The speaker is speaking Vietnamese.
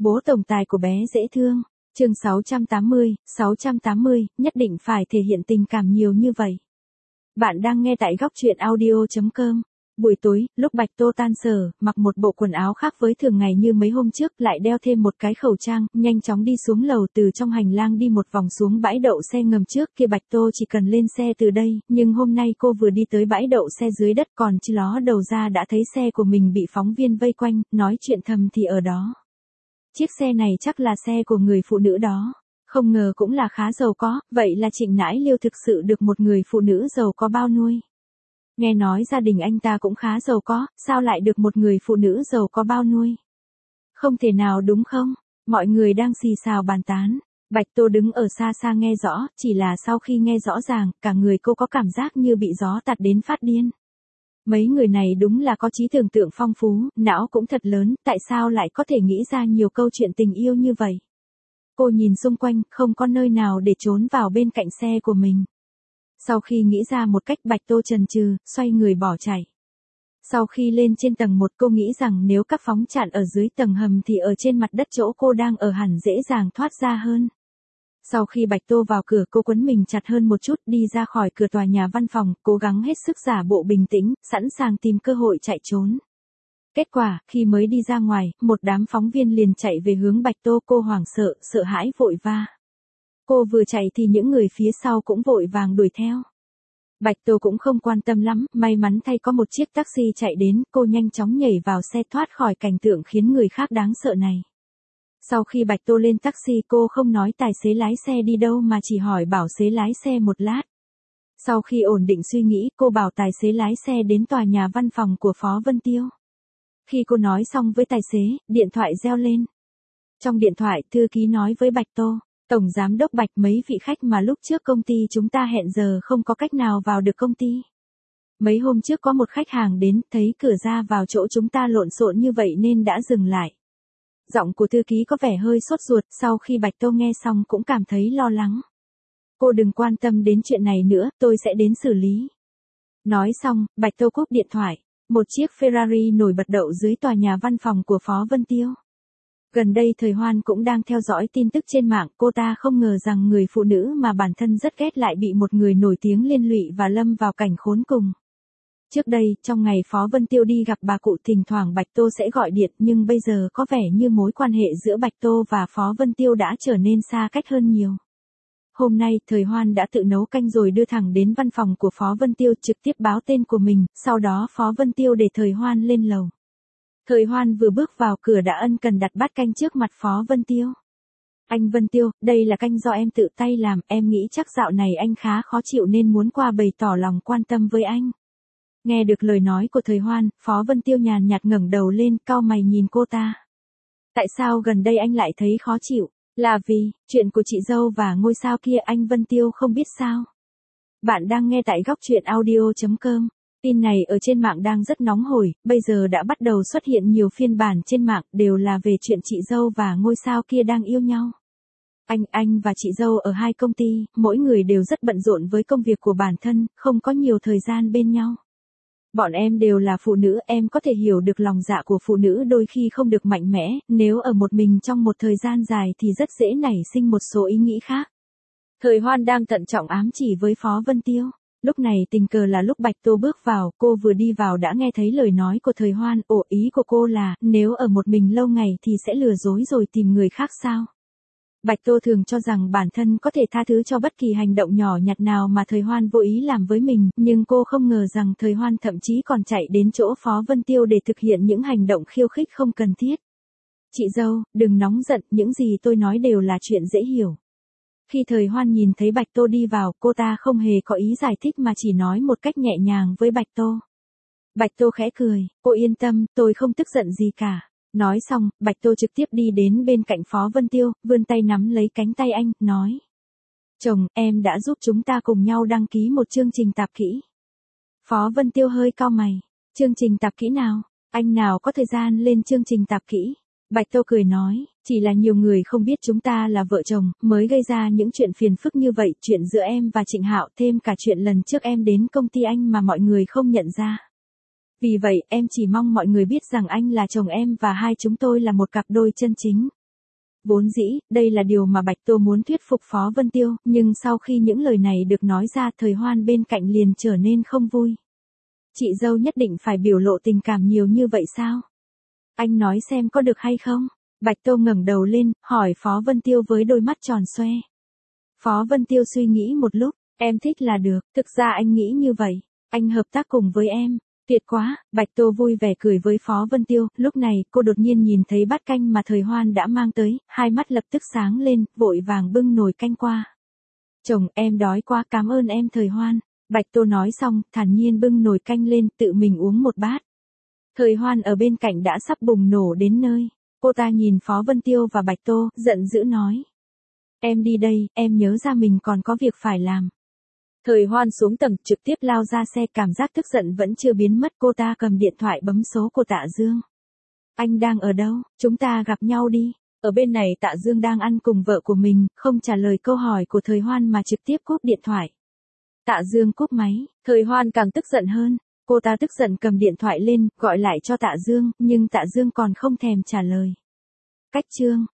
Bố tổng tài của bé dễ thương. Chương 680, nhất định phải thể hiện tình cảm nhiều như vậy. Bạn đang nghe tại góc truyện audio.com. Buổi tối, lúc Bạch Tô tan sở, mặc một bộ quần áo khác với thường ngày như mấy hôm trước, lại đeo thêm một cái khẩu trang, nhanh chóng đi xuống lầu, từ trong hành lang đi một vòng xuống bãi đậu xe ngầm trước kia. Bạch Tô chỉ cần lên xe từ đây, nhưng hôm nay cô vừa đi tới bãi đậu xe dưới đất, còn chưa ló đầu ra đã thấy xe của mình bị phóng viên vây quanh, nói chuyện thầm thì ở đó. Chiếc xe này chắc là xe của người phụ nữ đó. Không ngờ cũng là khá giàu có, vậy là Trịnh Nãi Liêu thực sự được một người phụ nữ giàu có bao nuôi. Nghe nói gia đình anh ta cũng khá giàu có, sao lại được một người phụ nữ giàu có bao nuôi? Không thể nào đúng không? Mọi người đang xì xào bàn tán. Bạch Tô đứng ở xa xa nghe rõ, chỉ là sau khi nghe rõ ràng, cả người cô có cảm giác như bị gió tạt đến phát điên. Mấy người này đúng là có trí tưởng tượng phong phú, não cũng thật lớn, tại sao lại có thể nghĩ ra nhiều câu chuyện tình yêu như vậy? Cô nhìn xung quanh, không có nơi nào để trốn vào bên cạnh xe của mình. Sau khi nghĩ ra một cách, Bạch Tô chần chừ, xoay người bỏ chạy. Sau khi lên trên tầng 1, cô nghĩ rằng nếu các phóng chặn ở dưới tầng hầm thì ở trên mặt đất chỗ cô đang ở hẳn dễ dàng thoát ra hơn. Sau khi Bạch Tô vào cửa, cô quấn mình chặt hơn một chút, đi ra khỏi cửa tòa nhà văn phòng, cố gắng hết sức giả bộ bình tĩnh, sẵn sàng tìm cơ hội chạy trốn. Kết quả, khi mới đi ra ngoài, một đám phóng viên liền chạy về hướng Bạch Tô, cô hoảng sợ, sợ hãi vội va. Cô vừa chạy thì những người phía sau cũng vội vàng đuổi theo. Bạch Tô cũng không quan tâm lắm, may mắn thay có một chiếc taxi chạy đến, cô nhanh chóng nhảy vào xe thoát khỏi cảnh tượng khiến người khác đáng sợ này. Sau khi Bạch Tô lên taxi, cô không nói tài xế lái xe đi đâu mà chỉ hỏi bảo xế lái xe một lát. Sau khi ổn định suy nghĩ, cô bảo tài xế lái xe đến tòa nhà văn phòng của Phó Vân Tiêu. Khi cô nói xong với tài xế, điện thoại reo lên. Trong điện thoại, thư ký nói với Bạch Tô, Tổng Giám đốc Bạch, mấy vị khách mà lúc trước công ty chúng ta hẹn giờ không có cách nào vào được công ty. Mấy hôm trước có một khách hàng đến, thấy cửa ra vào chỗ chúng ta lộn xộn như vậy nên đã dừng lại. Giọng của thư ký có vẻ hơi sốt ruột, sau khi Bạch Tô nghe xong cũng cảm thấy lo lắng. Cô đừng quan tâm đến chuyện này nữa, tôi sẽ đến xử lý. Nói xong, Bạch Tô cúp điện thoại. Một chiếc Ferrari nổi bật đậu dưới tòa nhà văn phòng của Phó Vân Tiêu. Gần đây Thời Hoan cũng đang theo dõi tin tức trên mạng, cô ta không ngờ rằng người phụ nữ mà bản thân rất ghét lại bị một người nổi tiếng liên lụy và lâm vào cảnh khốn cùng. Trước đây, trong ngày Phó Vân Tiêu đi gặp bà cụ, thỉnh thoảng Bạch Tô sẽ gọi điện, nhưng bây giờ có vẻ như mối quan hệ giữa Bạch Tô và Phó Vân Tiêu đã trở nên xa cách hơn nhiều. Hôm nay, Thời Hoan đã tự nấu canh rồi đưa thẳng đến văn phòng của Phó Vân Tiêu, trực tiếp báo tên của mình, sau đó Phó Vân Tiêu để Thời Hoan lên lầu. Thời Hoan vừa bước vào cửa đã ân cần đặt bát canh trước mặt Phó Vân Tiêu. Anh Vân Tiêu, đây là canh do em tự tay làm, em nghĩ chắc dạo này anh khá khó chịu nên muốn qua bày tỏ lòng quan tâm với anh. Nghe được lời nói của Thời Hoan, Phó Vân Tiêu nhàn nhạt ngẩng đầu lên, cau mày nhìn cô ta. Tại sao gần đây anh lại thấy khó chịu? Là vì, chuyện của chị dâu và ngôi sao kia anh Vân Tiêu không biết sao? Bạn đang nghe tại góc truyện audio.com. Tin này ở trên mạng đang rất nóng hổi, bây giờ đã bắt đầu xuất hiện nhiều phiên bản trên mạng, đều là về chuyện chị dâu và ngôi sao kia đang yêu nhau. Anh và chị dâu ở hai công ty, mỗi người đều rất bận rộn với công việc của bản thân, không có nhiều thời gian bên nhau. Bọn em đều là phụ nữ, em có thể hiểu được lòng dạ của phụ nữ đôi khi không được mạnh mẽ, nếu ở một mình trong một thời gian dài thì rất dễ nảy sinh một số ý nghĩ khác. Thời Hoan đang thận trọng ám chỉ với Phó Vân Tiêu. Lúc này tình cờ là lúc Bạch Tô bước vào, cô vừa đi vào đã nghe thấy lời nói của Thời Hoan, ý của cô là, nếu ở một mình lâu ngày thì sẽ lừa dối rồi tìm người khác sao? Bạch Tô thường cho rằng bản thân có thể tha thứ cho bất kỳ hành động nhỏ nhặt nào mà Thời Hoan vô ý làm với mình, nhưng cô không ngờ rằng Thời Hoan thậm chí còn chạy đến chỗ Phó Vân Tiêu để thực hiện những hành động khiêu khích không cần thiết. Chị dâu, đừng nóng giận, những gì tôi nói đều là chuyện dễ hiểu. Khi Thời Hoan nhìn thấy Bạch Tô đi vào, cô ta không hề có ý giải thích mà chỉ nói một cách nhẹ nhàng với Bạch Tô. Bạch Tô khẽ cười, cô yên tâm, tôi không tức giận gì cả. Nói xong, Bạch Tô trực tiếp đi đến bên cạnh Phó Vân Tiêu, vươn tay nắm lấy cánh tay anh, nói. Chồng, em đã giúp chúng ta cùng nhau đăng ký một chương trình tạp kỹ. Phó Vân Tiêu hơi cau mày. Chương trình tạp kỹ nào? Anh nào có thời gian lên chương trình tạp kỹ? Bạch Tô cười nói, chỉ là nhiều người không biết chúng ta là vợ chồng, mới gây ra những chuyện phiền phức như vậy, chuyện giữa em và Trịnh Hạo, thêm cả chuyện lần trước em đến công ty anh mà mọi người không nhận ra. Vì vậy, em chỉ mong mọi người biết rằng anh là chồng em và hai chúng tôi là một cặp đôi chân chính. Vốn dĩ, đây là điều mà Bạch Tô muốn thuyết phục Phó Vân Tiêu, nhưng sau khi những lời này được nói ra, Thời Hoan bên cạnh liền trở nên không vui. Chị dâu nhất định phải biểu lộ tình cảm nhiều như vậy sao? Anh nói xem có được hay không? Bạch Tô ngẩng đầu lên, hỏi Phó Vân Tiêu với đôi mắt tròn xoe. Phó Vân Tiêu suy nghĩ một lúc, em thích là được, thực ra anh nghĩ như vậy, anh hợp tác cùng với em. Tuyệt quá, Bạch Tô vui vẻ cười với Phó Vân Tiêu, lúc này cô đột nhiên nhìn thấy bát canh mà Thời Hoan đã mang tới, hai mắt lập tức sáng lên, vội vàng bưng nồi canh qua. Chồng, em đói quá, cảm ơn em Thời Hoan. Bạch Tô nói xong, thản nhiên bưng nồi canh lên, tự mình uống một bát. Thời Hoan ở bên cạnh đã sắp bùng nổ đến nơi. Cô ta nhìn Phó Vân Tiêu và Bạch Tô, giận dữ nói. Em đi đây, em nhớ ra mình còn có việc phải làm. Thời Hoan xuống tầng, trực tiếp lao ra xe, cảm giác tức giận vẫn chưa biến mất, cô ta cầm điện thoại bấm số của Tạ Dương. Anh đang ở đâu, chúng ta gặp nhau đi. Ở bên này Tạ Dương đang ăn cùng vợ của mình, không trả lời câu hỏi của Thời Hoan mà trực tiếp cúp điện thoại. Tạ Dương cúp máy, Thời Hoan càng tức giận hơn. Cô ta tức giận cầm điện thoại lên, gọi lại cho Tạ Dương, nhưng Tạ Dương còn không thèm trả lời. Cách chương